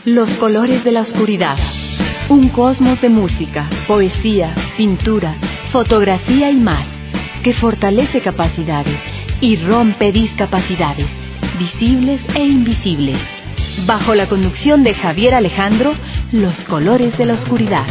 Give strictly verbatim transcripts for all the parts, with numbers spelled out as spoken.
Los colores de la oscuridad. Un cosmos de música, poesía, pintura, fotografía y más, que fortalece capacidades y rompe discapacidades, visibles e invisibles. Bajo la conducción de Javier Alejandro, Los colores de la oscuridad.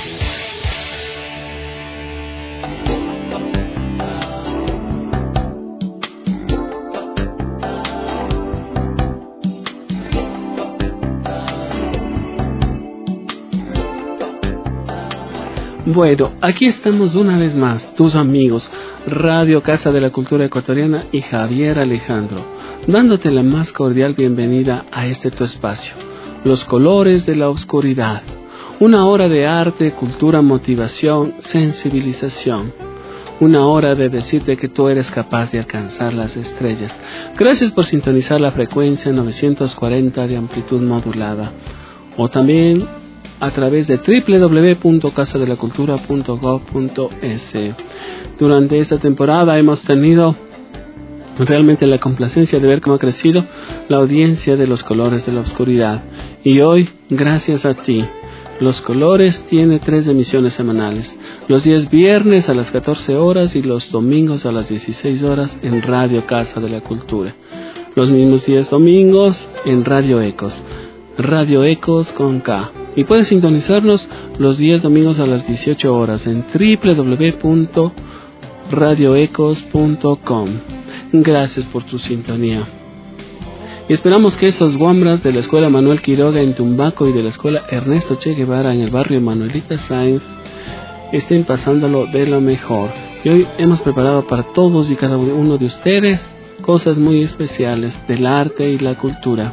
Bueno, aquí estamos una vez más, tus amigos, Radio Casa de la Cultura Ecuatoriana y Javier Alejandro, dándote la más cordial bienvenida a este tu espacio, Los colores de la oscuridad, una hora de arte, cultura, motivación, sensibilización, una hora de decirte que tú eres capaz de alcanzar las estrellas. Gracias por sintonizar la frecuencia novecientos cuarenta de amplitud modulada, o también a través de doble u doble u doble u punto casa de la cultura punto gob punto es. Durante esta temporada hemos tenido realmente la complacencia de ver cómo ha crecido la audiencia de Los colores de la oscuridad. Y hoy, gracias a ti, Los colores tiene tres emisiones semanales. Los días viernes a las catorce horas y los domingos a las dieciséis horas en Radio Casa de la Cultura. Los mismos días domingos en Radio Ecos. Radio Ecos con K. Y puedes sintonizarnos los días domingos a las dieciocho horas en doble u doble u doble u punto radio ecos punto com. Gracias por tu sintonía. Y esperamos que esos guambras de la Escuela Manuel Quiroga en Tumbaco y de la Escuela Ernesto Che Guevara en el barrio Manuelita Sáenz estén pasándolo de lo mejor. Y hoy hemos preparado para todos y cada uno de ustedes cosas muy especiales del arte y la cultura.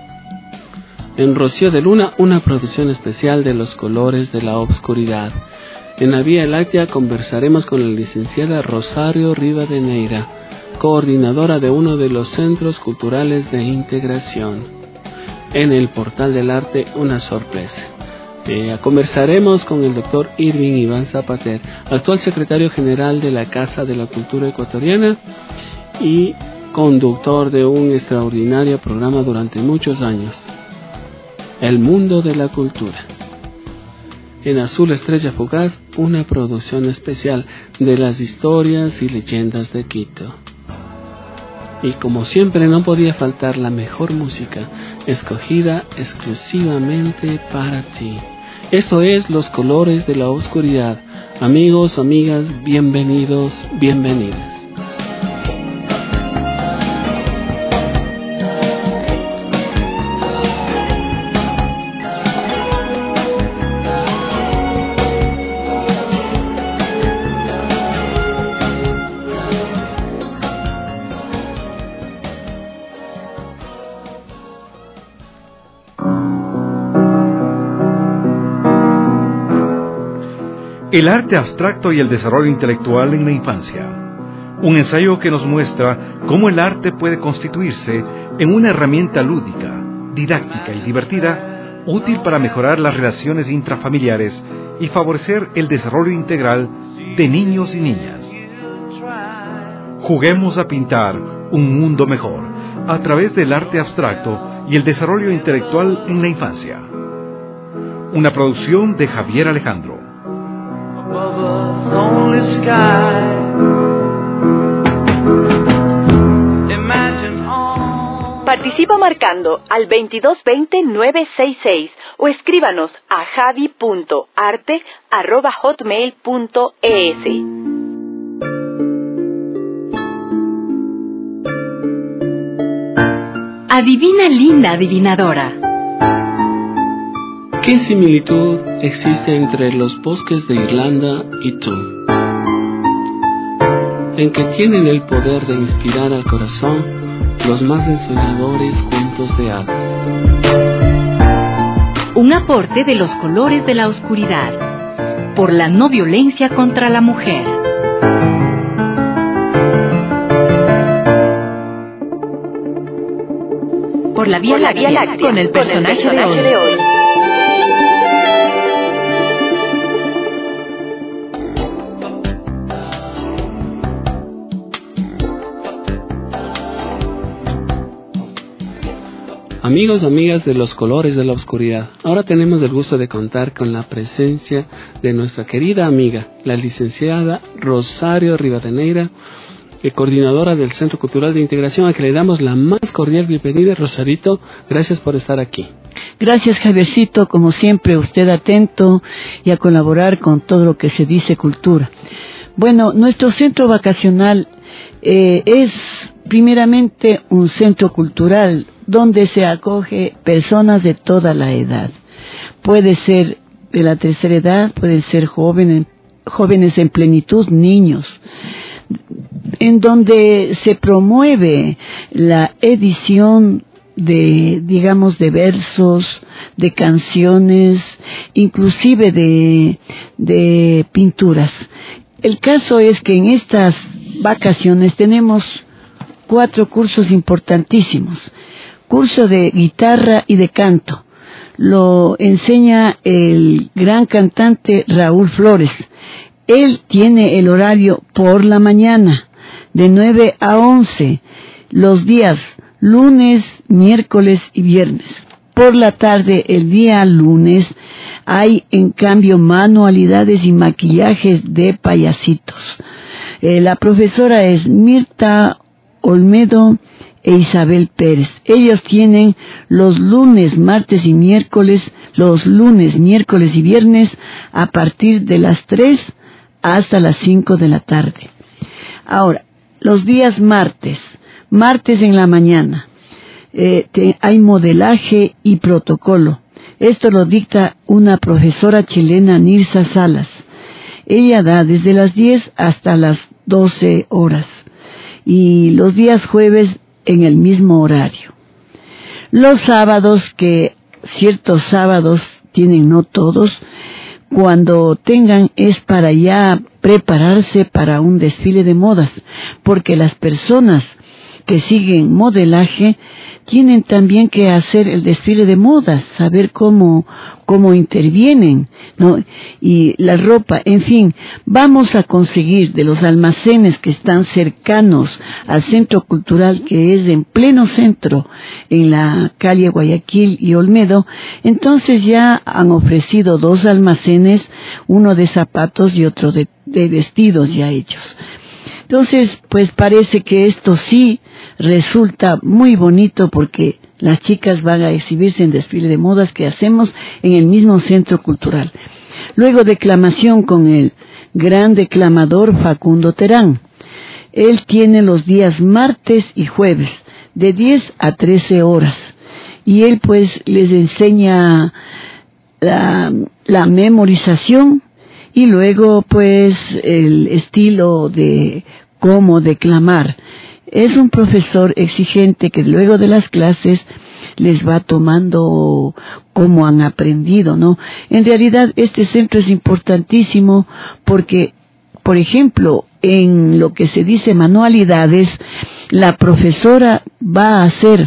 En Rocío de Luna, una producción especial de Los colores de la oscuridad. En la Vía Láctea conversaremos con la licenciada Rosario Rivadeneira, coordinadora de uno de los centros culturales de integración. En el Portal del Arte, una sorpresa. Eh, conversaremos con el doctor Irving Iván Zapater, actual secretario general de la Casa de la Cultura Ecuatoriana y conductor de un extraordinario programa durante muchos años. El mundo de la cultura. En Azul Estrella Fugaz, una producción especial de las historias y leyendas de Quito. Y como siempre no podía faltar la mejor música, escogida exclusivamente para ti. Esto es Los colores de la oscuridad. Amigos, amigas, bienvenidos, bienvenidas. El arte abstracto y el desarrollo intelectual en la infancia. Un ensayo que nos muestra cómo el arte puede constituirse en una herramienta lúdica, didáctica y divertida, útil para mejorar las relaciones intrafamiliares y favorecer el desarrollo integral de niños y niñas. Juguemos a pintar un mundo mejor a través del arte abstracto y el desarrollo intelectual en la infancia. Una producción de Javier Alejandro. Participa marcando al veintidós veinte nueve sesenta y seis o escríbanos a javi punto arte arroba hotmail punto es. Adivina, linda adivinadora. ¿Qué similitud existe entre los bosques de Irlanda y tú? En que tienen el poder de inspirar al corazón los más ensoñadores cuentos de hadas. Un aporte de Los colores de la oscuridad, por la no violencia contra la mujer. Por la Vía Láctea, con el personaje de hoy. De hoy. Amigos, amigas de los colores de la oscuridad, ahora tenemos el gusto de contar con la presencia de nuestra querida amiga, la licenciada Rosario Rivadeneira, coordinadora del Centro Cultural de Integración, a que le damos la más cordial bienvenida. Rosarito, gracias por estar aquí. Gracias, Javiercito, como siempre, usted atento y a colaborar con todo lo que se dice cultura. Bueno, nuestro centro vacacional eh, es primeramente un centro cultural donde se acoge personas de toda la edad. Puede ser de la tercera edad, pueden ser jóvenes, jóvenes en plenitud, niños, en donde se promueve la edición de, digamos, de versos, de canciones, inclusive de, de pinturas. El caso es que en estas vacaciones tenemos cuatro cursos importantísimos. Curso de guitarra y de canto. Lo enseña el gran cantante Raúl Flores. Él tiene el horario por la mañana, de nueve a once, los días lunes, miércoles y viernes. Por la tarde, el día lunes, hay en cambio manualidades y maquillajes de payasitos. Eh, la profesora es Mirta Olmedo e Isabel Pérez. Ellos tienen los lunes, martes y miércoles, los lunes, miércoles y viernes a partir de las tres hasta las cinco de la tarde. Ahora, los días martes, martes en la mañana, eh, te, hay modelaje y protocolo. Esto lo dicta una profesora chilena, Nirsa Salas. Ella da desde las diez hasta las doce horas. Y los días jueves en el mismo horario. Los sábados, que ciertos sábados tienen, no todos, cuando tengan es para ya prepararse para un desfile de modas, porque las personas que siguen modelaje tienen también que hacer el desfile de modas, saber cómo, cómo intervienen, ¿no? Y la ropa, en fin, vamos a conseguir de los almacenes que están cercanos al centro cultural, que es en pleno centro, en la calle Guayaquil y Olmedo. Entonces ya han ofrecido dos almacenes, uno de zapatos y otro de, de vestidos ya hechos. Entonces, pues parece que esto sí resulta muy bonito, porque las chicas van a exhibirse en desfile de modas que hacemos en el mismo centro cultural. Luego, declamación con el gran declamador Facundo Terán. Él tiene los días martes y jueves, de diez a trece horas. Y él pues les enseña la, la memorización y luego pues el estilo de cómo declamar. Es un profesor exigente que luego de las clases les va tomando cómo han aprendido, ¿no? En realidad este centro es importantísimo porque, por ejemplo, en lo que se dice manualidades, la profesora va a hacer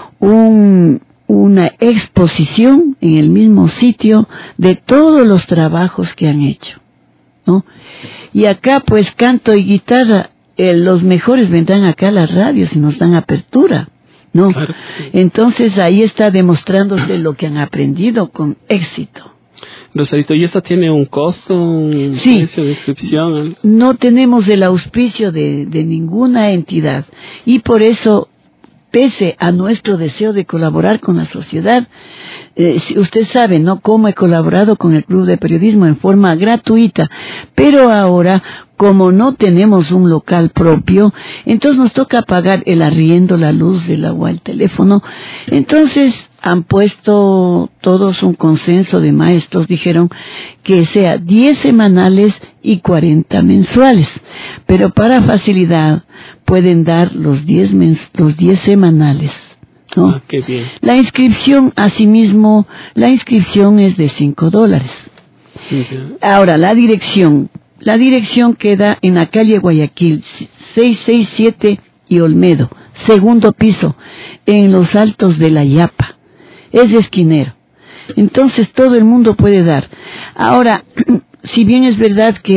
un, una exposición en el mismo sitio de todos los trabajos que han hecho, ¿no? Y acá pues canto y guitarra, eh, los mejores vendrán acá a las radios y nos dan apertura, ¿no? Claro, sí. Entonces ahí está demostrándose lo que han aprendido con éxito. Rosarito, ¿y esto tiene un costo, un sí, precio de inscripción? No tenemos el auspicio de, de ninguna entidad y por eso, pese a nuestro deseo de colaborar con la sociedad, eh, usted sabe, ¿no?, cómo he colaborado con el Club de Periodismo en forma gratuita, pero ahora, como no tenemos un local propio, entonces nos toca pagar el arriendo, la luz, el agua, el teléfono. Entonces han puesto todos un consenso de maestros, dijeron que sea diez semanales y cuarenta mensuales, pero para facilidad pueden dar los diez mens- los diez semanales, ¿no? Ah, qué bien. La inscripción, asimismo, la inscripción es de cinco dólares. Okay. Ahora, la dirección. La dirección queda en la calle Guayaquil, seiscientos sesenta y siete y Olmedo, segundo piso, en los altos de la Yapa. Es esquinero. Entonces todo el mundo puede dar. Ahora, si bien es verdad que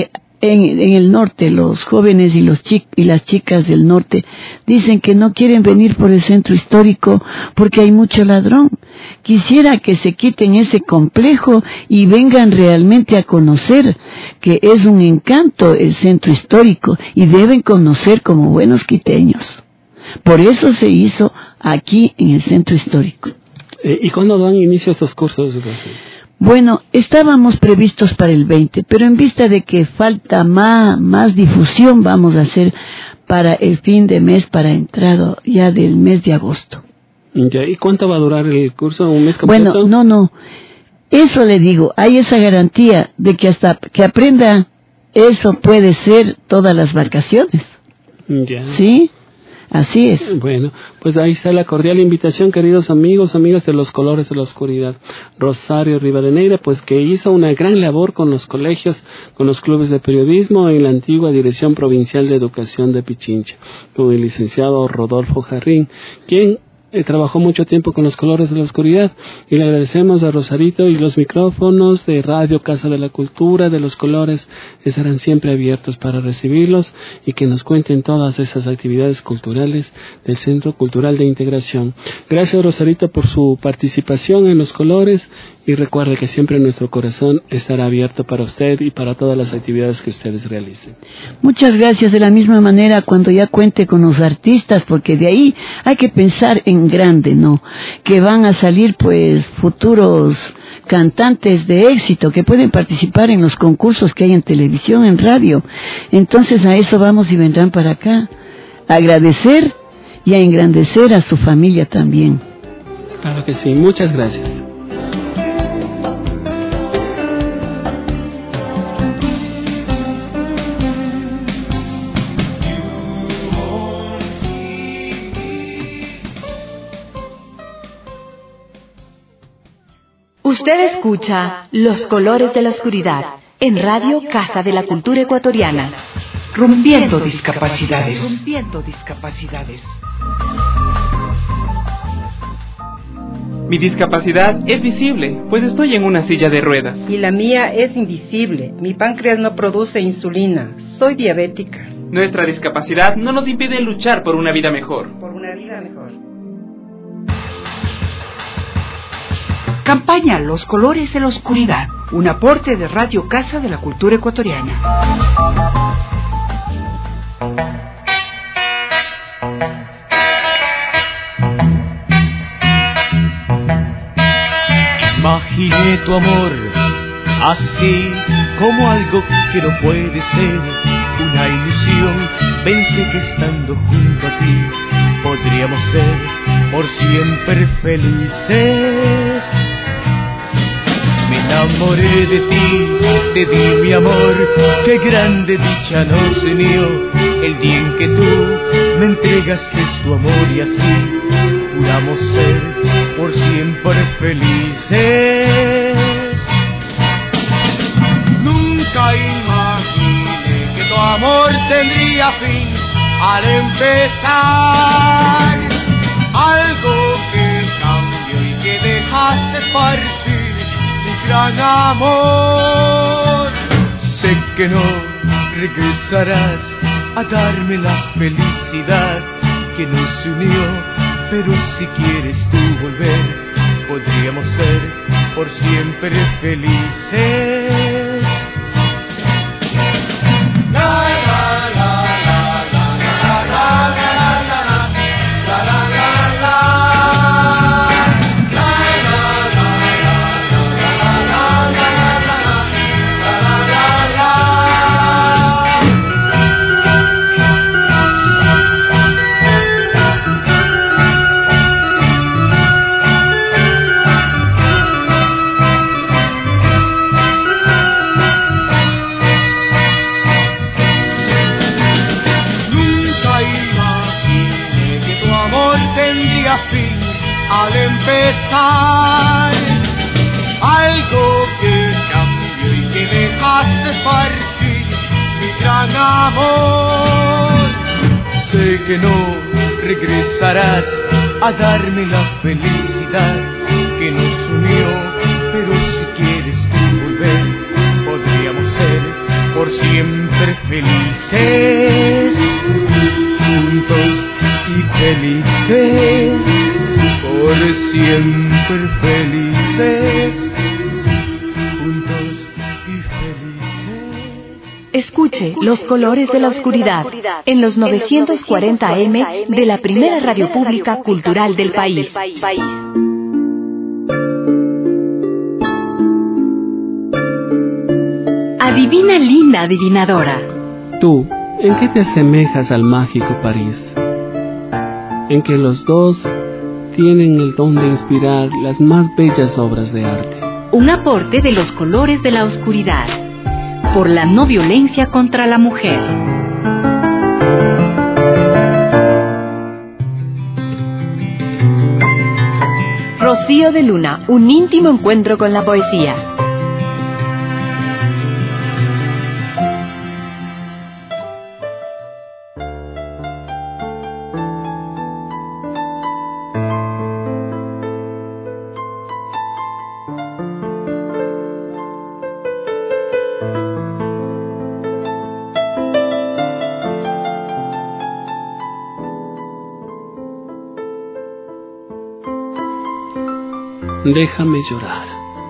en, en el norte, los jóvenes y, los chi- y las chicas del norte dicen que no quieren venir por el centro histórico porque hay mucho ladrón. Quisiera que se quiten ese complejo y vengan realmente a conocer que es un encanto el centro histórico y deben conocer como buenos quiteños. Por eso se hizo aquí en el centro histórico. Eh, ¿Y cuándo dan inicio a estos cursos, Rosy? Bueno, estábamos previstos para el veinte, pero en vista de que falta más, más difusión, vamos a hacer para el fin de mes, para entrado ya del mes de agosto. Ya, ¿y cuánto va a durar el curso? ¿Un mes completo? Bueno, no, no. Eso le digo, hay esa garantía de que hasta que aprenda, eso puede ser todas las vacaciones. Ya. ¿Sí? Así es. Bueno, pues ahí está la cordial invitación, queridos amigos, amigas de los colores de la oscuridad. Rosario Rivadeneira, pues que hizo una gran labor con los colegios, con los clubes de periodismo en la antigua Dirección Provincial de Educación de Pichincha, con el licenciado Rodolfo Jarrín, quien Eh, trabajó mucho tiempo con los colores de la oscuridad, y le agradecemos a Rosarito, y los micrófonos de Radio Casa de la Cultura de los Colores estarán siempre abiertos para recibirlos y que nos cuenten todas esas actividades culturales del Centro Cultural de Integración. Gracias, Rosarito, por su participación en los colores, y recuerde que siempre nuestro corazón estará abierto para usted y para todas las actividades que ustedes realicen. Muchas gracias. De la misma manera, cuando ya cuente con los artistas, porque de ahí hay que pensar en grande, ¿no? Que van a salir pues futuros cantantes de éxito que pueden participar en los concursos que hay en televisión, en radio. Entonces a eso vamos y vendrán para acá. A agradecer y a engrandecer a su familia también. Claro que sí, muchas gracias. Usted escucha Los Colores de la Oscuridad en Radio Casa de la Cultura Ecuatoriana. Rompiendo discapacidades. Rompiendo discapacidades. Mi discapacidad es visible, pues estoy en una silla de ruedas. Y la mía es invisible. Mi páncreas no produce insulina. Soy diabética. Nuestra discapacidad no nos impide luchar por una vida mejor. Por una vida mejor. Campaña Los Colores de la Oscuridad, un aporte de Radio Casa de la Cultura Ecuatoriana. Imaginé tu amor así como algo que no puede ser, una ilusión. Pensé que estando junto a ti podríamos ser por siempre felices. Me enamoré de ti, te di mi amor, qué grande dicha nos unió, el día en que tú me entregaste tu amor, y así juramos ser por siempre felices. Nunca imaginé que tu amor tendría fin al empezar, algo que cambió y que dejaste esparcir mi gran amor. Sé que no regresarás a darme la felicidad que nos unió, pero si quieres tú volver, podríamos ser por siempre felices. Al empezar, algo que cambió y que dejaste esparcir mi gran amor. Sé que no regresarás a darme la felicidad que nos unió, pero si quieres tú volver, podríamos ser por siempre Escuche Los Colores de la Oscuridad en los novecientos cuarenta A M de la primera radio pública cultural del país. Adivina, linda adivinadora. Tú, ¿en qué te asemejas al mágico París? En que los dos tienen el don de inspirar las más bellas obras de arte. Un aporte de Los Colores de la Oscuridad, por la no violencia contra la mujer. Rocío de Luna, un íntimo encuentro con la poesía. Déjame llorar.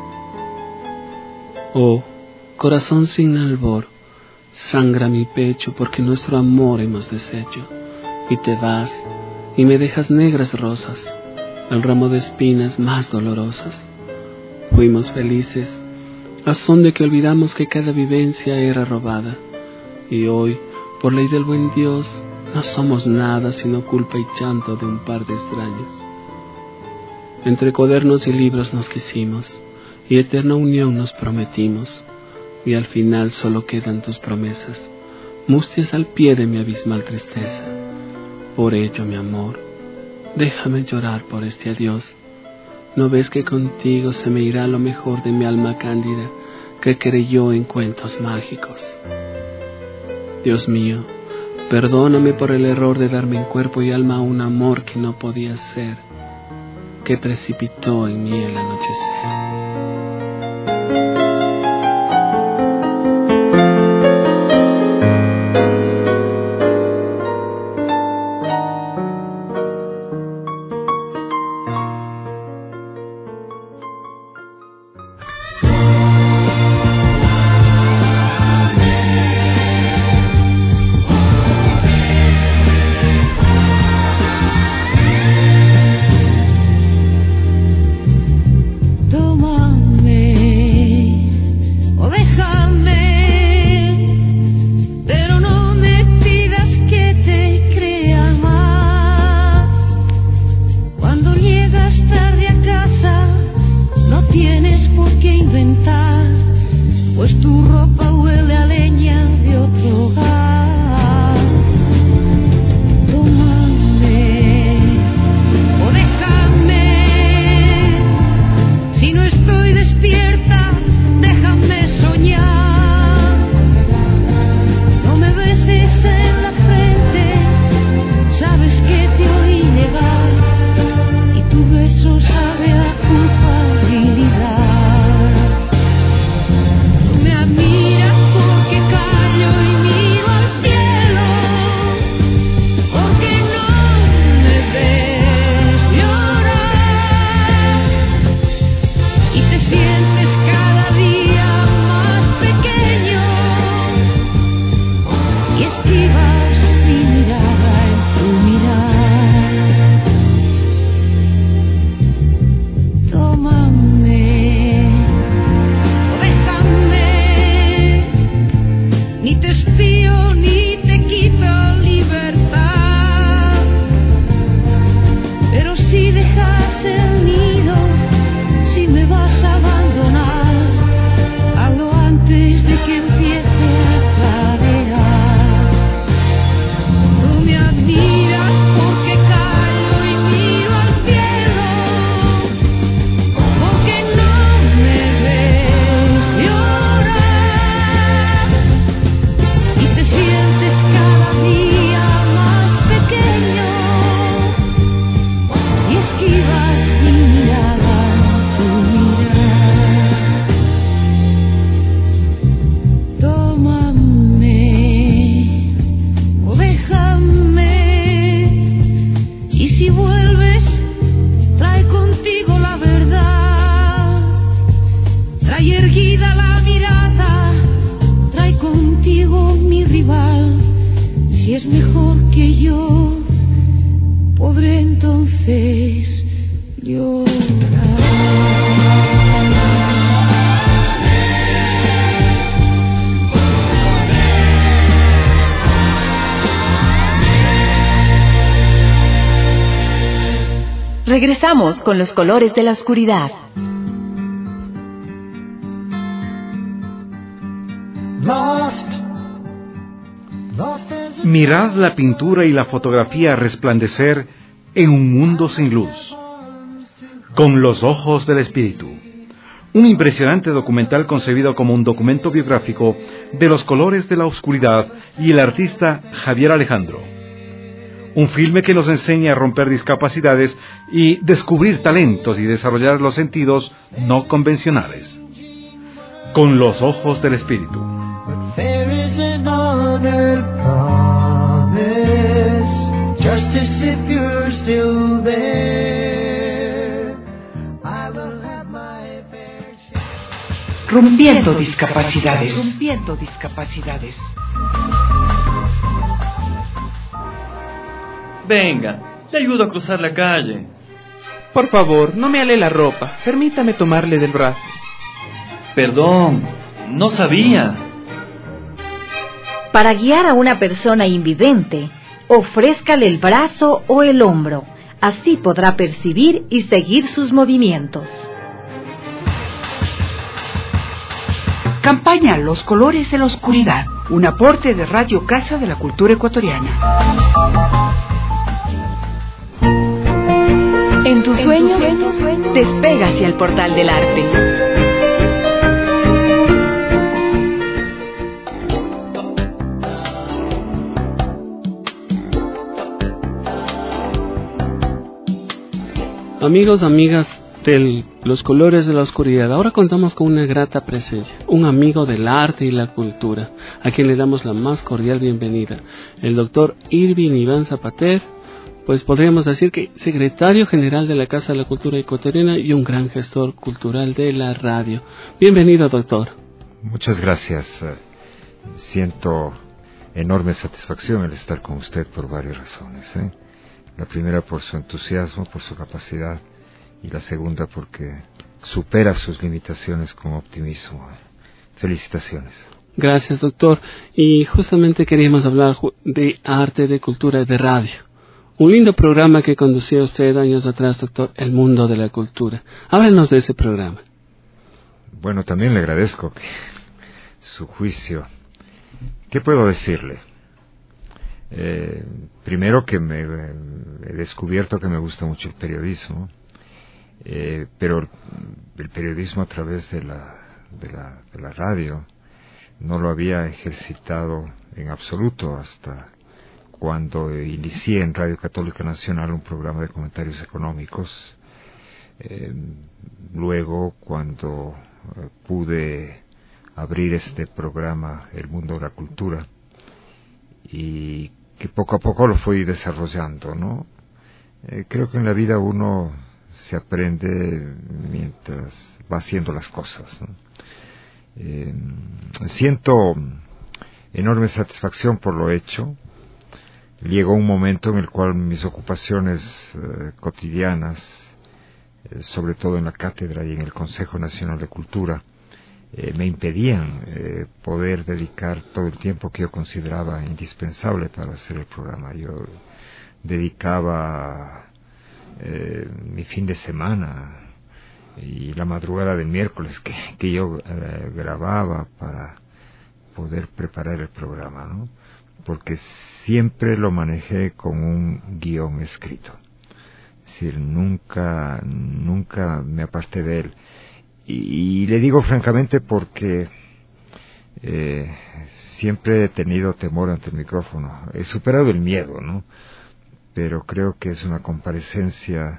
Oh, corazón sin albor, sangra mi pecho porque nuestro amor hemos deshecho. Y te vas, y me dejas negras rosas, el ramo de espinas más dolorosas. Fuimos felices, a son de que olvidamos que cada vivencia era robada. Y hoy, por ley del buen Dios, no somos nada sino culpa y llanto de un par de extraños. Entre cuadernos y libros nos quisimos, y eterna unión nos prometimos, y al final solo quedan tus promesas, mustias al pie de mi abismal tristeza. Por ello, mi amor, déjame llorar por este adiós. ¿No ves que contigo se me irá lo mejor de mi alma cándida, que creyó en cuentos mágicos? Dios mío, perdóname por el error de darme en cuerpo y alma a un amor que no podía ser, que precipitó en mí el anochecer. Trae erguida la mirada, trae contigo haces llorar. Regresamos con los colores de la oscuridad. Mirad la pintura y la fotografía resplandecer en un mundo sin luz. Con los ojos del espíritu. Un impresionante documental concebido como un documento biográfico de los colores de la oscuridad y el artista Javier Alejandro. Un filme que nos enseña a romper discapacidades y descubrir talentos y desarrollar los sentidos no convencionales. Con los ojos del espíritu. Rompiendo discapacidades. Rompiendo discapacidades. Venga, le ayudo a cruzar la calle. Por favor, no me ale la ropa. Permítame tomarle del brazo. Perdón, no sabía. Para guiar a una persona invidente, ofrézcale el brazo o el hombro. Así podrá percibir y seguir sus movimientos. Campaña Los Colores de la Oscuridad. Un aporte de Radio Casa de la Cultura Ecuatoriana. En tus sueños, en tus sueños despega hacia el portal del arte. Amigos, amigas de los colores de la oscuridad, ahora contamos con una grata presencia, un amigo del arte y la cultura, a quien le damos la más cordial bienvenida, el doctor Irving Iván Zapater, pues podríamos decir que secretario general de la Casa de la Cultura Ecuatoriana y un gran gestor cultural de la radio. Bienvenido, doctor. Muchas gracias. Siento enorme satisfacción el estar con usted por varias razones, ¿eh? La primera por su entusiasmo, por su capacidad, y la segunda porque supera sus limitaciones con optimismo. Felicitaciones. Gracias, doctor. Y justamente queríamos hablar de arte, de cultura y de radio. Un lindo programa que conducía usted años atrás, doctor, El Mundo de la Cultura. Háblenos de ese programa. Bueno, también le agradezco que su juicio. ¿Qué puedo decirle? Eh, primero que me he descubierto que me gusta mucho el periodismo, eh, pero el, el periodismo a través de la, de la, de la radio no lo había ejercitado en absoluto hasta cuando inicié en Radio Católica Nacional un programa de comentarios económicos. Eh, luego, cuando eh, pude abrir este programa, El Mundo de la Cultura, y que poco a poco lo fui desarrollando, ¿no? Eh, creo que en la vida uno se aprende mientras va haciendo las cosas, ¿no? Eh, siento enorme satisfacción por lo hecho. Llegó un momento en el cual mis ocupaciones eh, cotidianas, eh, sobre todo en la cátedra y en el Consejo Nacional de Cultura, eh, me impedían eh, poder dedicar todo el tiempo que yo consideraba indispensable para hacer el programa. Yo dedicaba eh, mi fin de semana y la madrugada del miércoles que, que yo eh, grababa para poder preparar el programa, ¿no? Porque siempre lo manejé con un guión escrito. Es decir, nunca, nunca me aparté de él. Y, y le digo francamente porque eh, siempre he tenido temor ante el micrófono. He superado el miedo, ¿no? Pero creo que es una comparecencia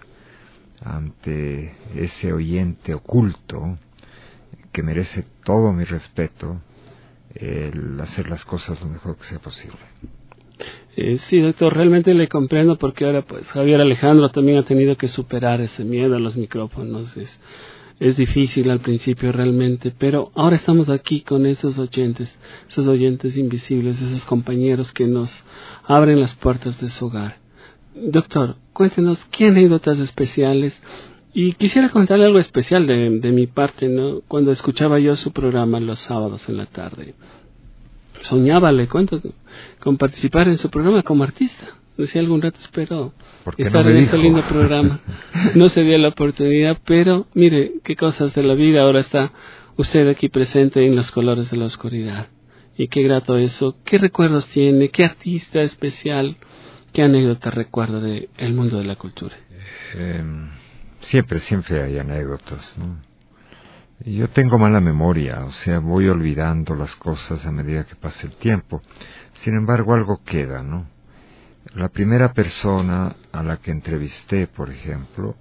ante ese oyente oculto que merece todo mi respeto, el hacer las cosas lo mejor que sea posible. Eh, sí, doctor, realmente le comprendo porque ahora pues Javier Alejandro también ha tenido que superar ese miedo a los micrófonos. Es, es difícil al principio realmente, pero ahora estamos aquí con esos oyentes, esos oyentes invisibles, esos compañeros que nos abren las puertas de su hogar. doctor, cuéntenos qué anécdotas especiales. Y quisiera contarle algo especial de, de mi parte, ¿no? Cuando escuchaba yo su programa los sábados en la tarde, soñaba, le cuento, con participar en su programa como artista. Decía algún rato, espero estar no en ese lindo programa. No se dio la oportunidad, pero mire qué cosas de la vida. Ahora está usted aquí presente en Los Colores de la Oscuridad. Y qué grato eso. ¿Qué recuerdos tiene? ¿Qué artista especial? ¿Qué anécdota recuerda del mundo de la cultura? Eh, siempre, siempre hay anécdotas, ¿no? Yo tengo mala memoria, o sea, voy olvidando las cosas a medida que pasa el tiempo. Sin embargo, algo queda, ¿no? La primera persona a la que entrevisté, por ejemplo,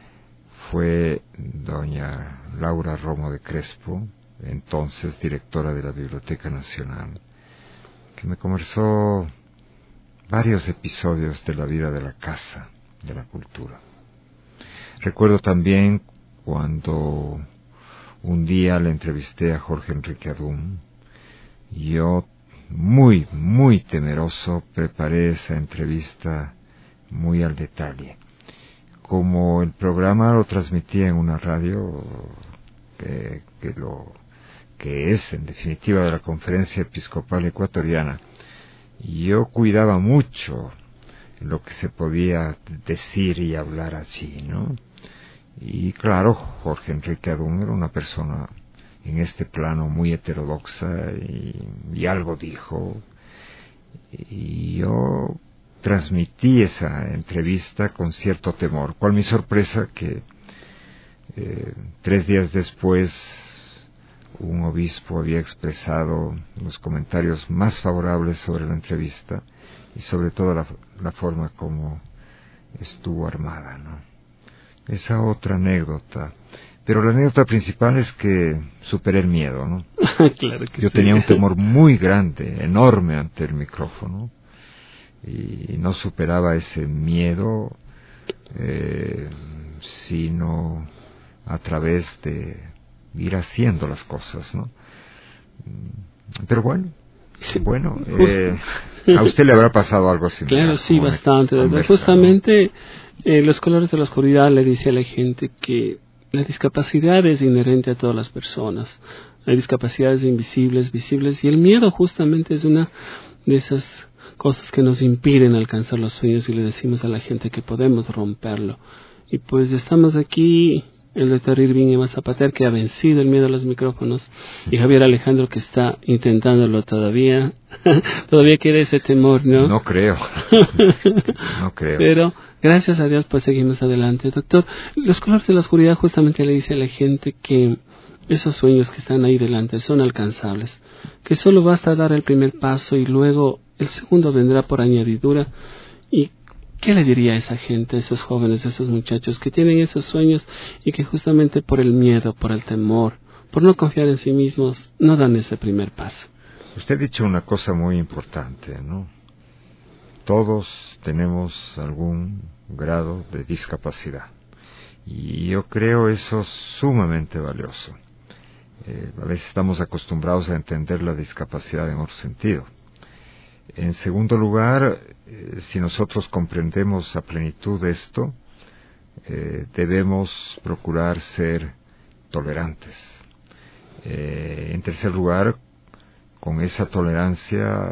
fue doña Laura Romo de Crespo, entonces directora de la Biblioteca Nacional, que me conversó varios episodios de la vida de la Casa de la Cultura. Recuerdo también cuando un día le entrevisté a Jorge Enrique Adún. Yo, muy, muy temeroso, preparé esa entrevista muy al detalle. Como el programa lo transmitía en una radio que, que, lo, que es, en definitiva, de la Conferencia Episcopal Ecuatoriana, yo cuidaba mucho lo que se podía decir y hablar allí, ¿no? Y claro, Jorge Enrique Adún era una persona en este plano muy heterodoxa y, y algo dijo, y yo transmití esa entrevista con cierto temor. Cuál mi sorpresa que eh, tres días después un obispo había expresado los comentarios más favorables sobre la entrevista y sobre todo la, la forma como estuvo armada, ¿no? Esa otra anécdota. Pero la anécdota principal es que superé el miedo, ¿no? Claro que Yo sí. tenía un temor muy grande, enorme ante el micrófono, y no superaba ese miedo, eh, sino a través de ir haciendo las cosas, ¿no? Pero bueno, bueno, eh, a usted le habrá pasado algo similar. Claro, sí, bastante. Conversa, justamente, ¿no? eh, Los Colores de la Oscuridad le dice a la gente que la discapacidad es inherente a todas las personas. Hay discapacidades invisibles, visibles, y el miedo justamente es una de esas cosas que nos impiden alcanzar los sueños, y le decimos a la gente que podemos romperlo. Y pues estamos aquí, el doctor Irving Ema Zapater, que ha vencido el miedo a los micrófonos, y Javier Alejandro, que está intentándolo todavía. Todavía quiere ese temor, ¿no? No creo. No creo. Pero gracias a Dios pues seguimos adelante. Doctor, Los Colores de la Oscuridad justamente le dice a la gente que esos sueños que están ahí delante son alcanzables, que solo basta dar el primer paso y luego el segundo vendrá por añadidura. ¿Y qué le diría a esa gente, a esos jóvenes, a esos muchachos que tienen esos sueños y que justamente por el miedo, por el temor, por no confiar en sí mismos, no dan ese primer paso? Usted ha dicho una cosa muy importante, ¿no? Todos tenemos algún grado de discapacidad, y yo creo eso sumamente valioso. Eh, a veces estamos acostumbrados a entender la discapacidad en otro sentido. En segundo lugar, eh, si nosotros comprendemos a plenitud esto, eh, debemos procurar ser tolerantes. Eh, en tercer lugar, con esa tolerancia,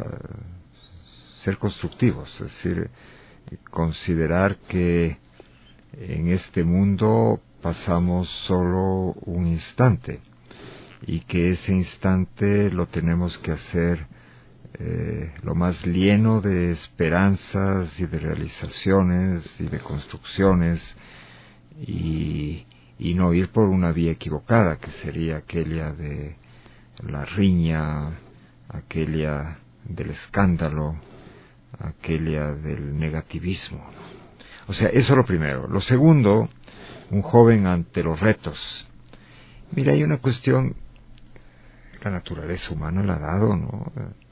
ser constructivos, es decir, considerar que en este mundo pasamos solo un instante, y que ese instante lo tenemos que hacer eh, lo más lleno de esperanzas y de realizaciones y de construcciones, y, y no ir por una vía equivocada, que sería aquella de la riña, aquella del escándalo, aquella del negativismo. O sea, eso es lo primero. Lo segundo, un joven ante los retos. Mira, hay una cuestión, la naturaleza humana la ha dado, ¿no?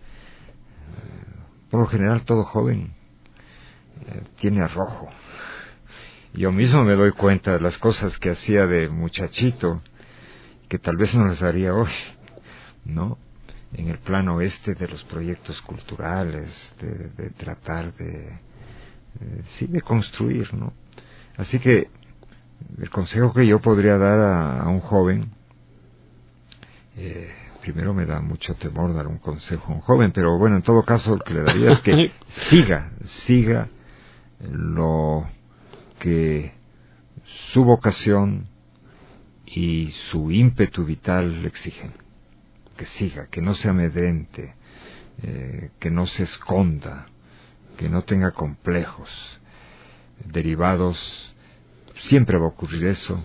Por lo general, todo joven eh, tiene arrojo. Yo mismo me doy cuenta de las cosas que hacía de muchachito, que tal vez no las haría hoy, ¿no? En el plano este de los proyectos culturales, de, de tratar de, eh, sí, de construir, ¿no? Así que el consejo que yo podría dar a, a un joven, eh, primero me da mucho temor dar un consejo a un joven, pero bueno, en todo caso lo que le daría es que siga, siga lo que su vocación y su ímpetu vital le exigen. Que siga, que no se amedrente, eh, que no se esconda, que no tenga complejos derivados. Siempre va a ocurrir eso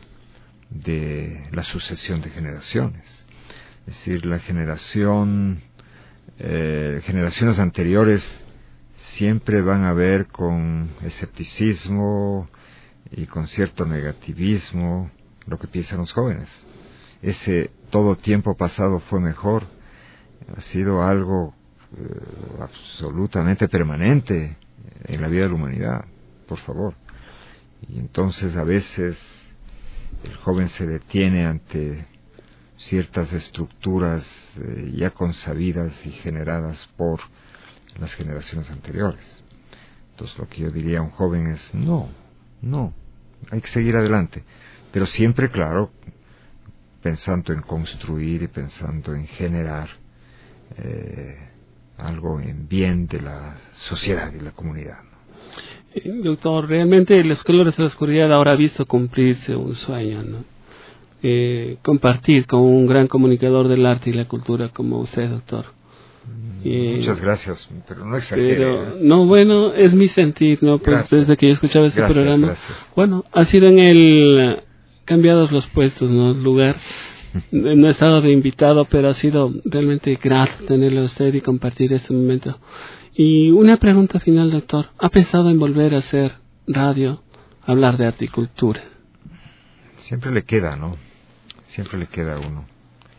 de la sucesión de generaciones. Es decir, la generación, eh, generaciones anteriores siempre van a ver con escepticismo y con cierto negativismo lo que piensan los jóvenes. Ese todo tiempo pasado fue mejor, ha sido algo eh, absolutamente permanente en la vida de la humanidad, por favor. Y entonces a veces el joven se detiene ante ciertas estructuras eh, ya consabidas y generadas por las generaciones anteriores. Entonces lo que yo diría a un joven es no, no, hay que seguir adelante, pero siempre, claro, pensando en construir y pensando en generar eh, algo en bien de la sociedad y la comunidad, ¿no? Doctor, realmente Los Colores de la Oscuridad ahora ha visto cumplirse un sueño, ¿no? Eh, compartir con un gran comunicador del arte y la cultura como usted, doctor. Eh, Muchas gracias, pero no exagere. Pero, no, bueno, es mi sentir, ¿no? Pues gracias. Desde que yo escuchaba este gracias, programa, gracias. Bueno, ha sido en el cambiados los puestos, ¿no? El lugar. No he estado de invitado, pero ha sido realmente grato tenerlo a usted y compartir este momento. Y una pregunta final, doctor. ¿Ha pensado en volver a hacer radio, hablar de arte y cultura? Siempre le queda, ¿no? Siempre le queda a uno.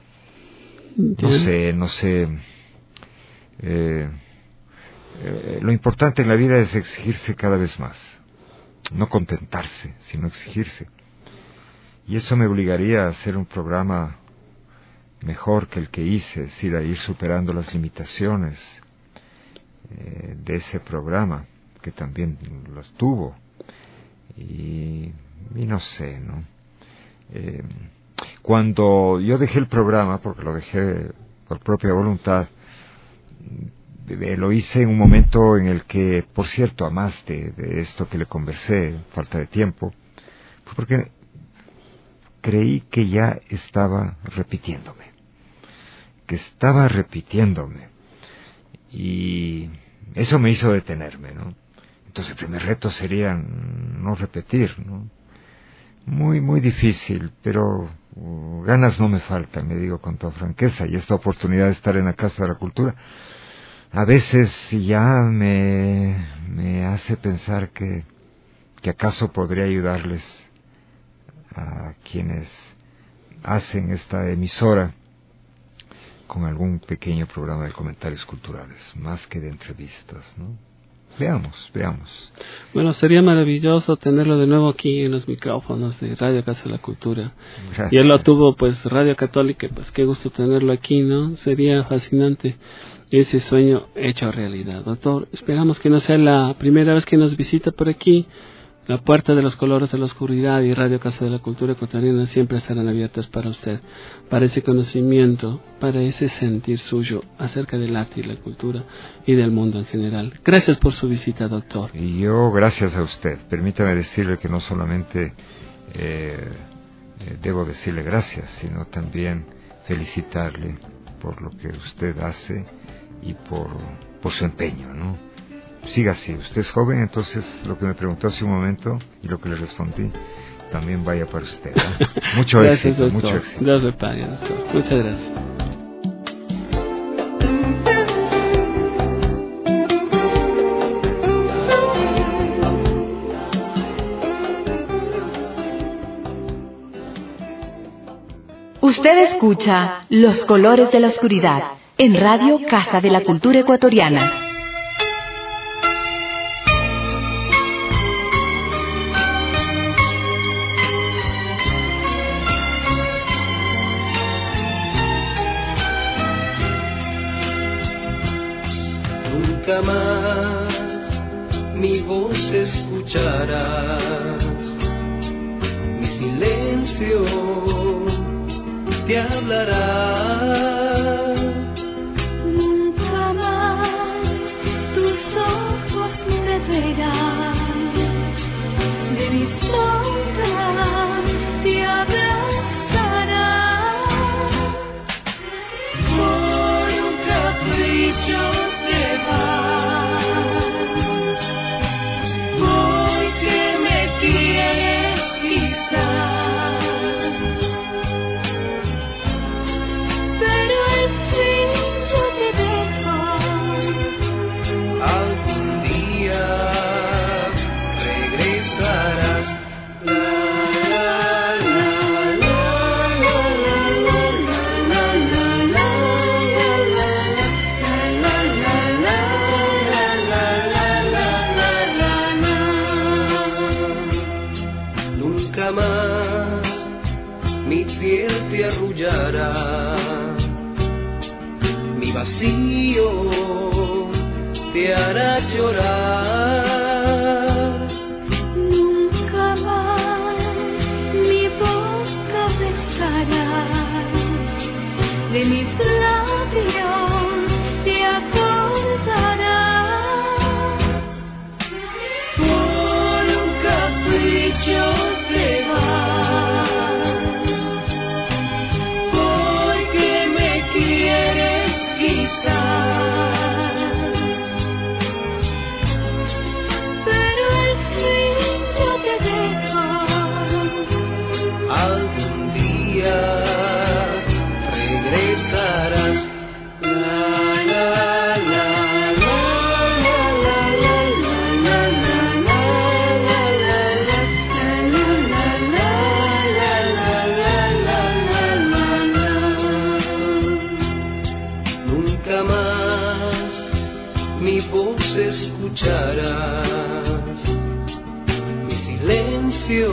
No sé, no sé. Eh, eh, lo importante en la vida es exigirse cada vez más. No contentarse, sino exigirse. Y eso me obligaría a hacer un programa mejor que el que hice, es decir, a ir superando las limitaciones eh, de ese programa, que también los tuvo. Y, y no sé, ¿no? Eh, cuando yo dejé el programa, porque lo dejé por propia voluntad, eh, lo hice en un momento en el que, por cierto, a más de, de esto que le conversé, falta de tiempo, fue porque creí que ya estaba repitiéndome, que estaba repitiéndome, y eso me hizo detenerme, ¿no? Entonces el primer reto sería no repetir, ¿no? Muy, muy difícil, pero uh, ganas no me faltan, me digo con toda franqueza, y esta oportunidad de estar en la Casa de la Cultura a veces ya me, me hace pensar que, que acaso podría ayudarles a quienes hacen esta emisora con algún pequeño programa de comentarios culturales, más que de entrevistas, ¿no? Veamos, veamos. Bueno, sería maravilloso tenerlo de nuevo aquí en los micrófonos de Radio Casa de la Cultura. Gracias. Y él lo tuvo, pues, Radio Católica, pues qué gusto tenerlo aquí, ¿no? Sería fascinante ese sueño hecho realidad. Doctor, esperamos que no sea la primera vez que nos visita por aquí. La puerta de los colores de la oscuridad y Radio Casa de la Cultura Ecuatoriana siempre estarán abiertas para usted, para ese conocimiento, para ese sentir suyo acerca del arte y la cultura y del mundo en general. Gracias por su visita, doctor. Y yo, gracias a usted. Permítame decirle que no solamente eh, debo decirle gracias, sino también felicitarle por lo que usted hace y por, por su empeño, ¿no? Siga así, usted es joven, entonces lo que me preguntó hace un momento y lo que le respondí también vaya para usted, ¿no? Mucho gracias, éxito, doctor. mucho éxito. Dios le pague, doctor. Muchas gracias. Usted escucha Los Colores de la Oscuridad en Radio Casa de la Cultura Ecuatoriana. Nunca más mi voz escucharás, mi silencio te hablará. Nunca más tus ojos me verán, de mis sombras te abrazarán. Por un capricho te vas, porque me quieres quizás, pero al fin yo te dejo. Algún día regresarás. Nunca más mi piel te arrullará, mi vacío te hará llorar. Nunca más mi boca besará, de mis labios te acordarás. Por un capricho te vas, porque me quieres quizás, pero al fin yo te dejo. algún día regresarás. La, la, la, la, la, la, la, la, la, la, Nunca más mi voz escucharás, mi silencio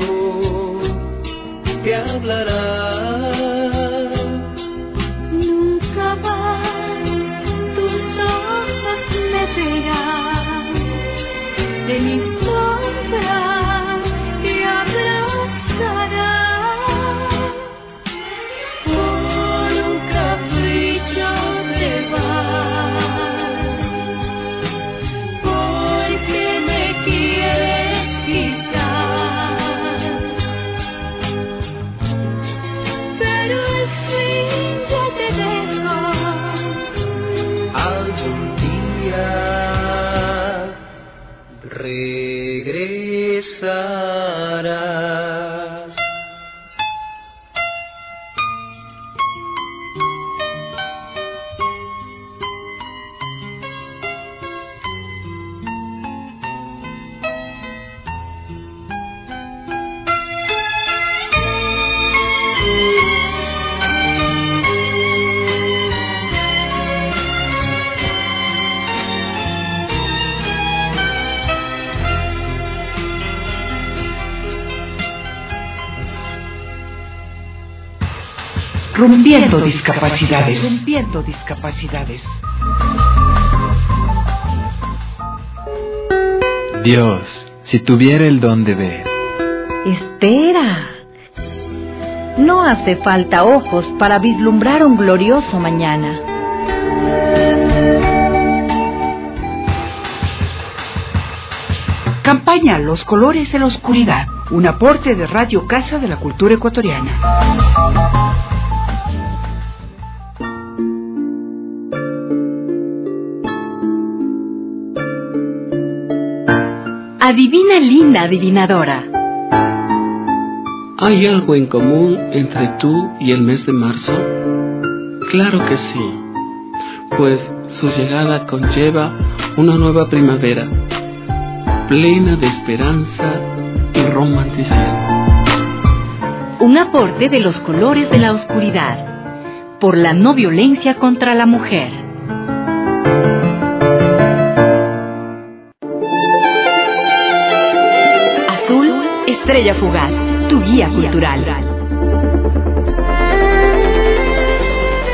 te hablará. Nunca más tus ojos me verán, de mis sombras te abrazarán. Por un capricho te vas, porque me quieres quizás, pero al fin yo te dejo. algún día regresarás. Rompiendo discapacidades. Rompiendo discapacidades. Dios, si tuviera el don de ver. Espera. No hace falta ojos para vislumbrar un glorioso mañana. Campaña Los colores de la oscuridad. Un aporte de Radio Casa de la Cultura Ecuatoriana. Adivina, linda adivinadora. ¿Hay algo en común entre tú y el mes de marzo? Claro que sí, pues su llegada conlleva una nueva primavera, plena de esperanza y romanticismo. Un aporte de Los colores de la oscuridad, por la no violencia contra la mujer. Azul, estrella fugaz, tu guía cultural.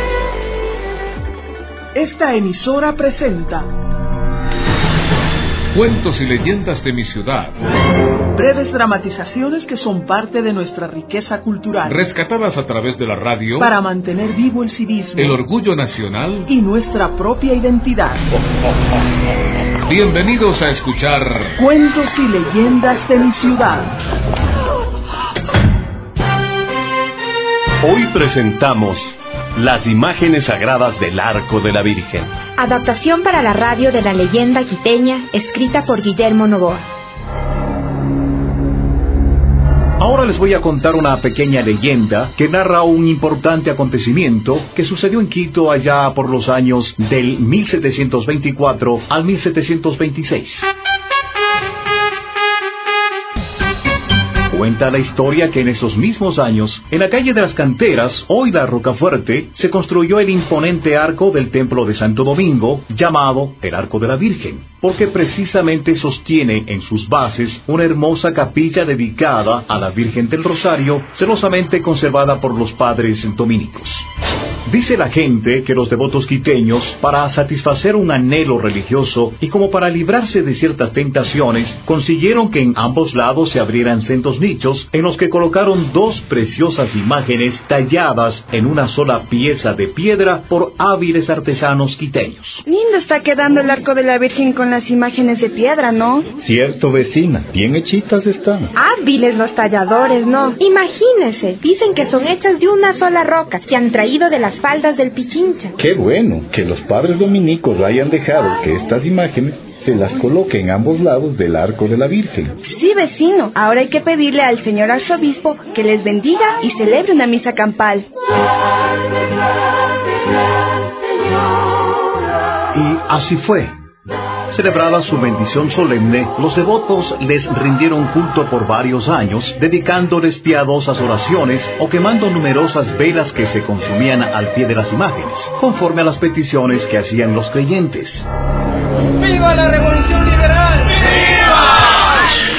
Esta emisora presenta Cuentos y leyendas de mi ciudad. Breves dramatizaciones que son parte de nuestra riqueza cultural. Rescatadas a través de la radio. Para mantener vivo el civismo. El orgullo nacional. Y nuestra propia identidad. Bienvenidos a escuchar. Cuentos y leyendas de mi ciudad. Hoy presentamos Las imágenes sagradas del Arco de la Virgen. Adaptación para la radio de la leyenda quiteña, escrita por Guillermo Novoa. Ahora les voy a contar una pequeña leyenda que narra un importante acontecimiento que sucedió en Quito allá por los años del mil setecientos veinticuatro al mil setecientos veintiséis. Cuenta la historia que en esos mismos años, en la calle de las Canteras, hoy la Rocafuerte, se construyó el imponente arco del templo de Santo Domingo, llamado el Arco de la Virgen, porque precisamente sostiene en sus bases una hermosa capilla dedicada a la Virgen del Rosario, celosamente conservada por los padres dominicos. Dice la gente que los devotos quiteños, para satisfacer un anhelo religioso y como para librarse de ciertas tentaciones, consiguieron que en ambos lados se abrieran sendos nichos en los que colocaron dos preciosas imágenes talladas en una sola pieza de piedra por hábiles artesanos quiteños. Lindo está quedando el Arco de la Virgen con las imágenes de piedra, ¿no? Cierto, vecina, bien hechitas están. Hábiles los talladores, ¿no? Imagínense, dicen que son hechas de una sola roca que han traído de las faldas del Pichincha. Qué bueno que los padres dominicos hayan dejado que estas imágenes se las coloque en ambos lados del Arco de la Virgen. Sí, vecino, ahora hay que pedirle al señor arzobispo que les bendiga y celebre una misa campal. Y así fue. Celebrada su bendición solemne, los devotos les rindieron culto por varios años, dedicándoles piadosas oraciones o quemando numerosas velas que se consumían al pie de las imágenes, conforme a las peticiones que hacían los creyentes. ¡Viva la Revolución Liberal! ¡Viva!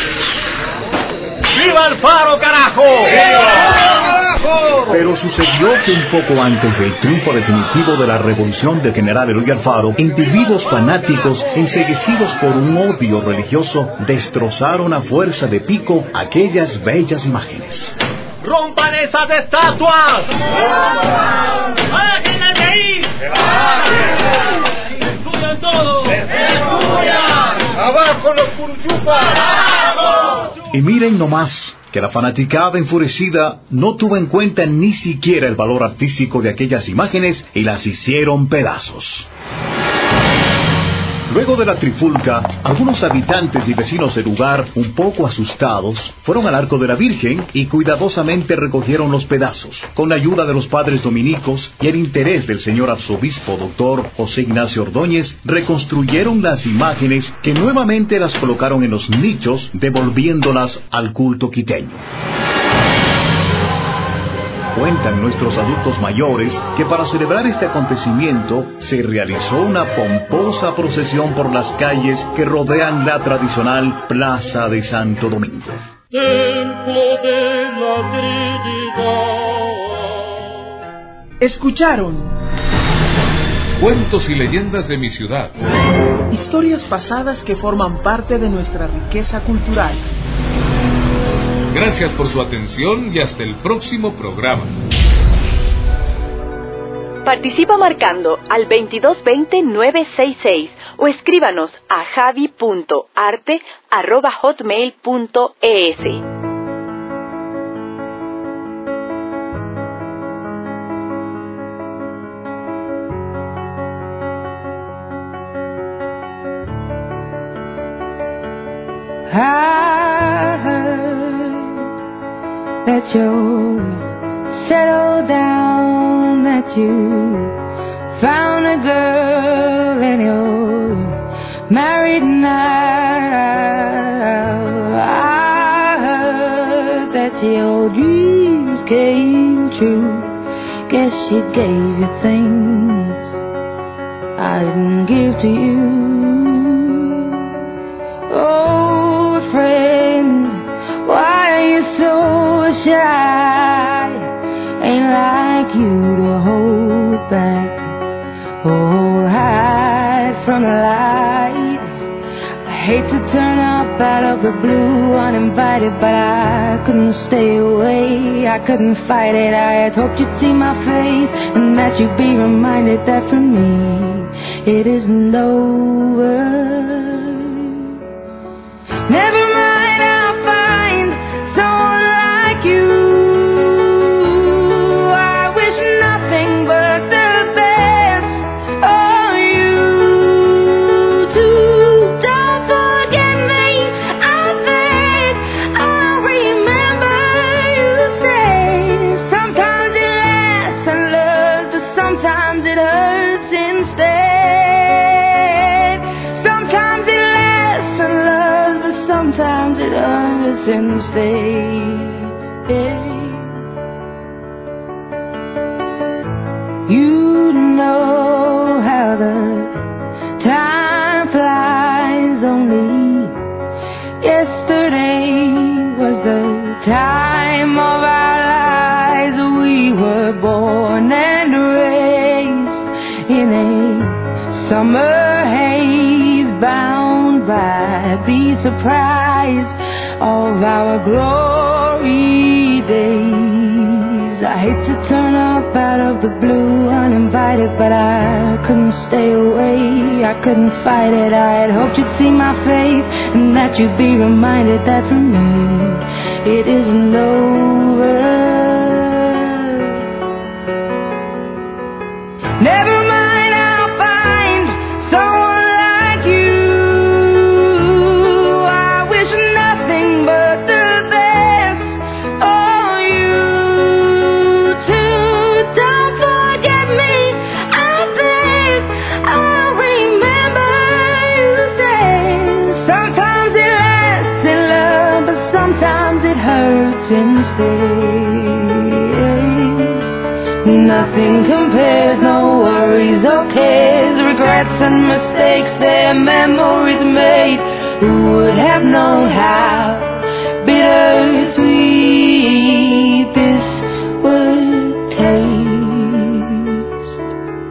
¡Viva Alfaro, carajo! ¡Viva! Pero sucedió que un poco antes del triunfo definitivo de la revolución del general Eloy Alfaro, individuos fanáticos enceguecidos por un odio religioso destrozaron a fuerza de pico aquellas bellas imágenes. ¡Rompan esas estatuas! ¡Bájenlas de ahí! ¡Destruyan todo! ¡Destruyan! ¡Abajo los curuchupas! Y miren nomás que la fanaticada enfurecida no tuvo en cuenta ni siquiera el valor artístico de aquellas imágenes y las hicieron pedazos. Luego de la trifulca, algunos habitantes y vecinos del lugar, un poco asustados, fueron al Arco de la Virgen y cuidadosamente recogieron los pedazos. Con la ayuda de los padres dominicos y el interés del señor arzobispo doctor José Ignacio Ordóñez, reconstruyeron las imágenes que nuevamente las colocaron en los nichos, devolviéndolas al culto quiteño. Cuentan nuestros adultos mayores que para celebrar este acontecimiento se realizó una pomposa procesión por las calles que rodean la tradicional Plaza de Santo Domingo. Escucharon Cuentos y leyendas de mi ciudad. Historias pasadas que forman parte de nuestra riqueza cultural. Gracias por su atención y hasta el próximo programa. Participa marcando al veintidós veinte nueve sesenta y seis o escríbanos a javi punto arte arroba hotmail punto es. I heard that you settled down, that you found a girl and you're married now. I heard that your dreams came true. Guess she gave you things I didn't give to you. Old friend, why are you so shy? Ain't like you to hold back or hide from the light. I hate out of the blue, uninvited, but I couldn't stay away. I couldn't fight it. I had hoped you'd see my face and that you'd be reminded that for me it isn't over. Never mind, I'll find someone like you. And stay. You know how the time flies. Only yesterday was the time of our lives. We were born and raised in a summer haze, bound by the surprise of our glory days. I hate to turn up out of the blue, uninvited, but I couldn't stay away. I couldn't fight it. I had hoped you'd see my face and that you'd be reminded that for me it isn't over. Never mind, I'll find someone like you. I wish nothing but the best for you too. Don't forget me, I beg. I remember you said sometimes it lasts in love, but sometimes it hurts instead. Nothing compares, no worries or cares, regrets and mistakes, their memories made. Who would have known how bittersweet this would taste?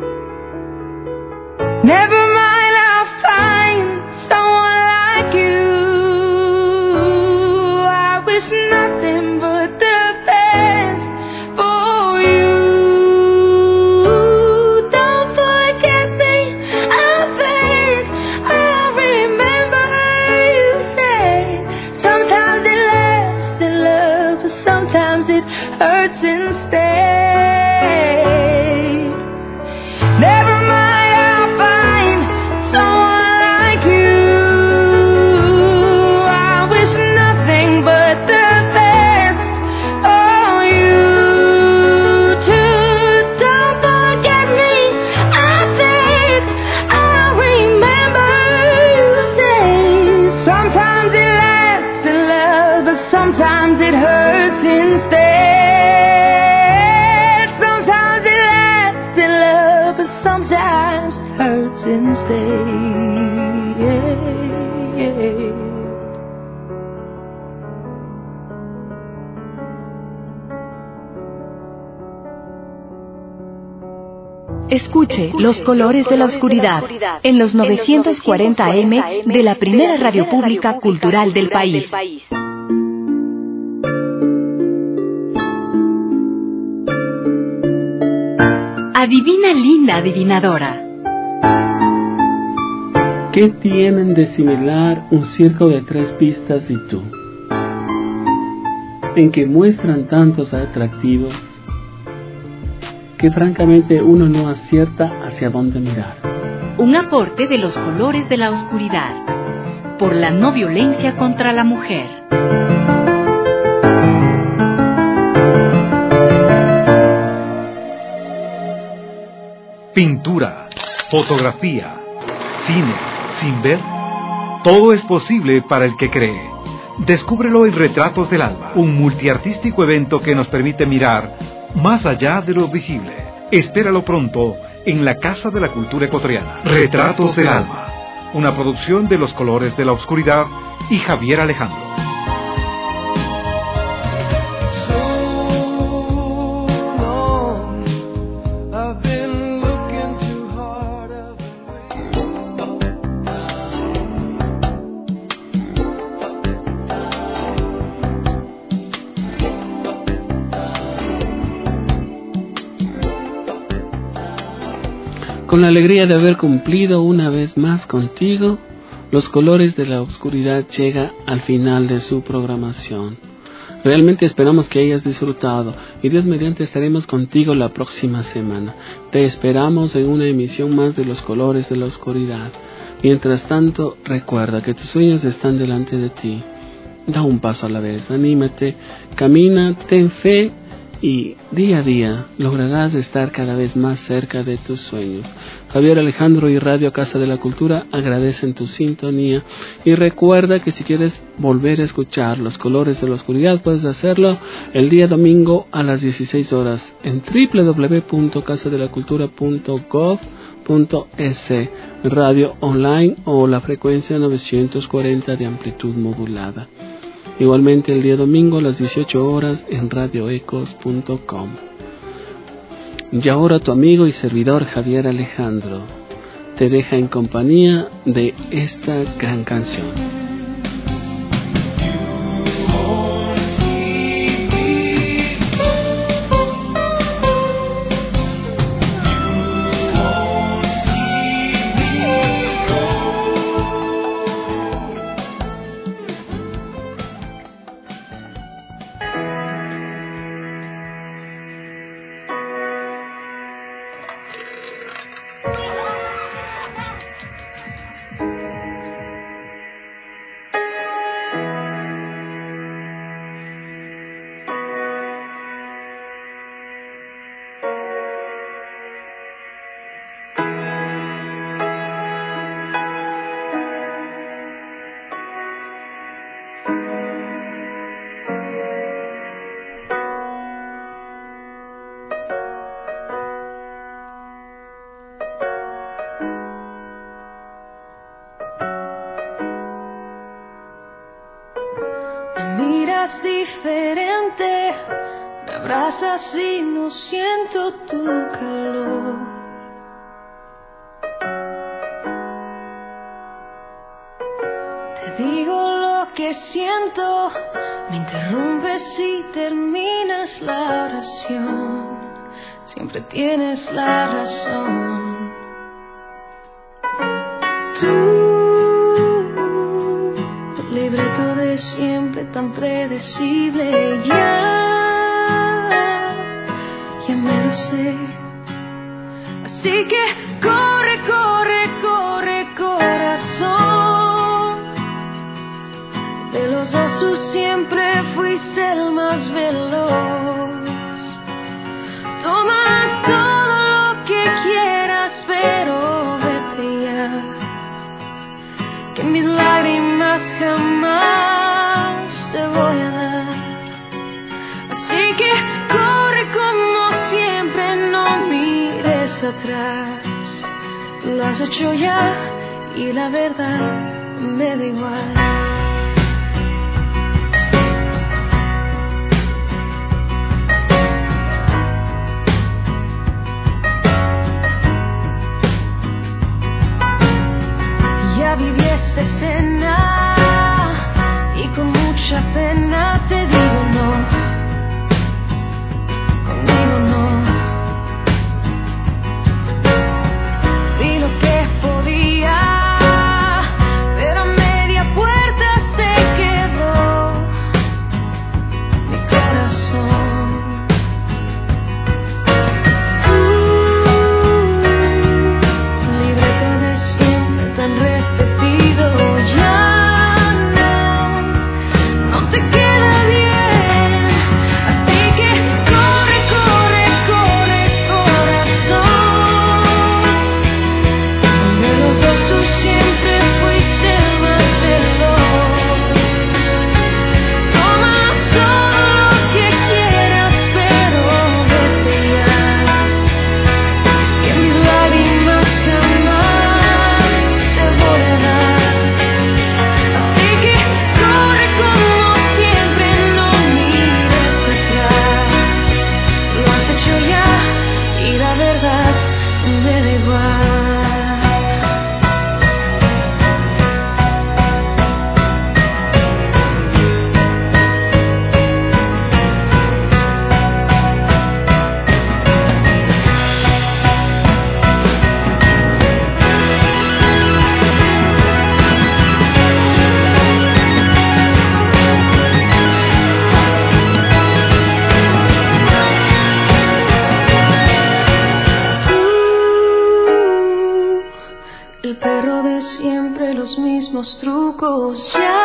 Never mind, I'll find someone like you. I wish nothing but the best for you. Hurts instead. Never mind, I'll find someone like you. I wish nothing but the best for you too. Don't forget me, I beg. I remember you say sometimes it lasts in love, but sometimes it hurts instead. Sometimes it hurts instead. Escuche Los Colores de la Oscuridad en los novecientos cuarenta A M de la primera radio pública cultural del país. Adivina, linda adivinadora. ¿Qué tienen de similar un circo de tres pistas y tú? En que muestran tantos atractivos que francamente uno no acierta hacia dónde mirar. Un aporte de Los Colores de la Oscuridad por la no violencia contra la mujer. Pintura, fotografía, cine, sin ver, todo es posible para el que cree. Descúbrelo en Retratos del Alma, un multiartístico evento que nos permite mirar más allá de lo visible. Espéralo pronto en la Casa de la Cultura Ecuatoriana. Retratos del Alma, una producción de Los Colores de la Oscuridad y Javier Alejandro. Con la alegría de haber cumplido una vez más contigo, Los Colores de la Oscuridad llega al final de su programación. Realmente esperamos que hayas disfrutado y Dios mediante estaremos contigo la próxima semana. Te esperamos en una emisión más de Los Colores de la Oscuridad. Mientras tanto, recuerda que tus sueños están delante de ti. Da un paso a la vez, anímate, camina, ten fe y día a día lograrás estar cada vez más cerca de tus sueños. Javier Alejandro y Radio Casa de la Cultura agradecen tu sintonía y recuerda que si quieres volver a escuchar Los Colores de la Oscuridad puedes hacerlo el día domingo a las dieciséis horas en doble u doble u doble u punto casa de la cultura punto gov punto es, radio online o la frecuencia novecientos cuarenta de amplitud modulada. Igualmente el día domingo a las dieciocho horas en radioecos punto com. Y ahora tu amigo y servidor Javier Alejandro te deja en compañía de esta gran canción. Diferente, me abrazas y no siento tu calor. Te digo lo que siento, me interrumpes y terminas la oración. Siempre tienes la razón. Tú, libreto de siempre tan predecible, ya, ya me lo sé. Así que corre, corre, corre, corazón. De los dos tú siempre fuiste el más veloz. Toma todo lo que quieras, pero vete ya, que mis lágrimas jamás te voy a dar. Así que corre como siempre, no mires atrás. Lo has hecho ya y la verdad me da igual. Ya viví esta escena y con mucha pena te digo no, conmigo no. Vi lo que podía, pero a media puerta los mismos trucos. Ya,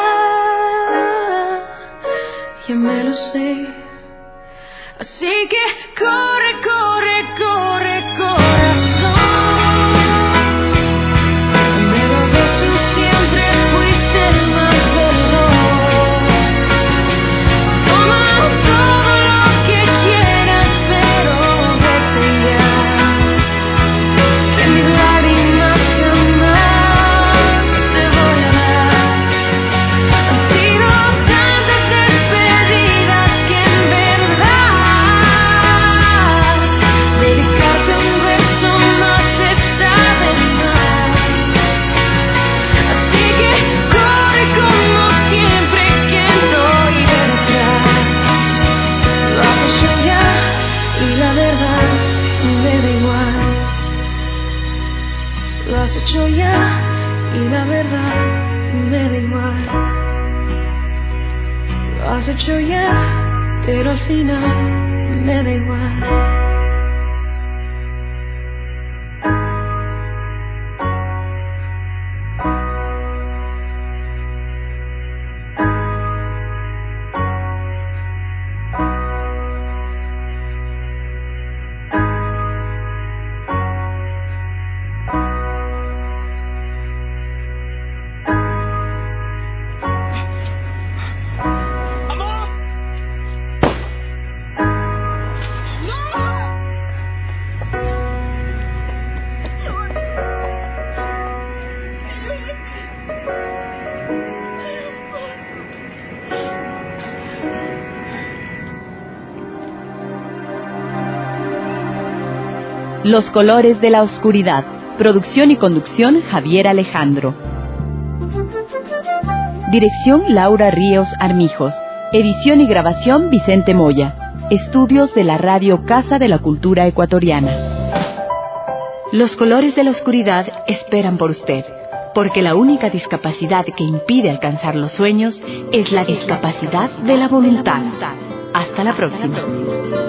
ya me lo sé. Así que corre, corre, corre, corazón. De los dos tú siempre fuiste el más veloz. Toma todo lo que quieras, pero vete ya. Que mis lágrimas jamás te voy a dar. Han sido tantas despedidas que en verdad dedicarte un verso más está de más. Así que corre como siempre que doy detrás. Lo has hecho ya y la verdad me da igual. Lo has hecho ya y la verdad me da igual. Lo has hecho ya, pero al final me da igual. Los colores de la oscuridad. Producción y conducción Javier Alejandro. Dirección Laura Ríos Armijos. Edición y grabación Vicente Moya. Estudios de la Radio Casa de la Cultura Ecuatoriana. Los colores de la oscuridad esperan por usted, porque la única discapacidad que impide alcanzar los sueños es la discapacidad de la voluntad. Hasta la próxima.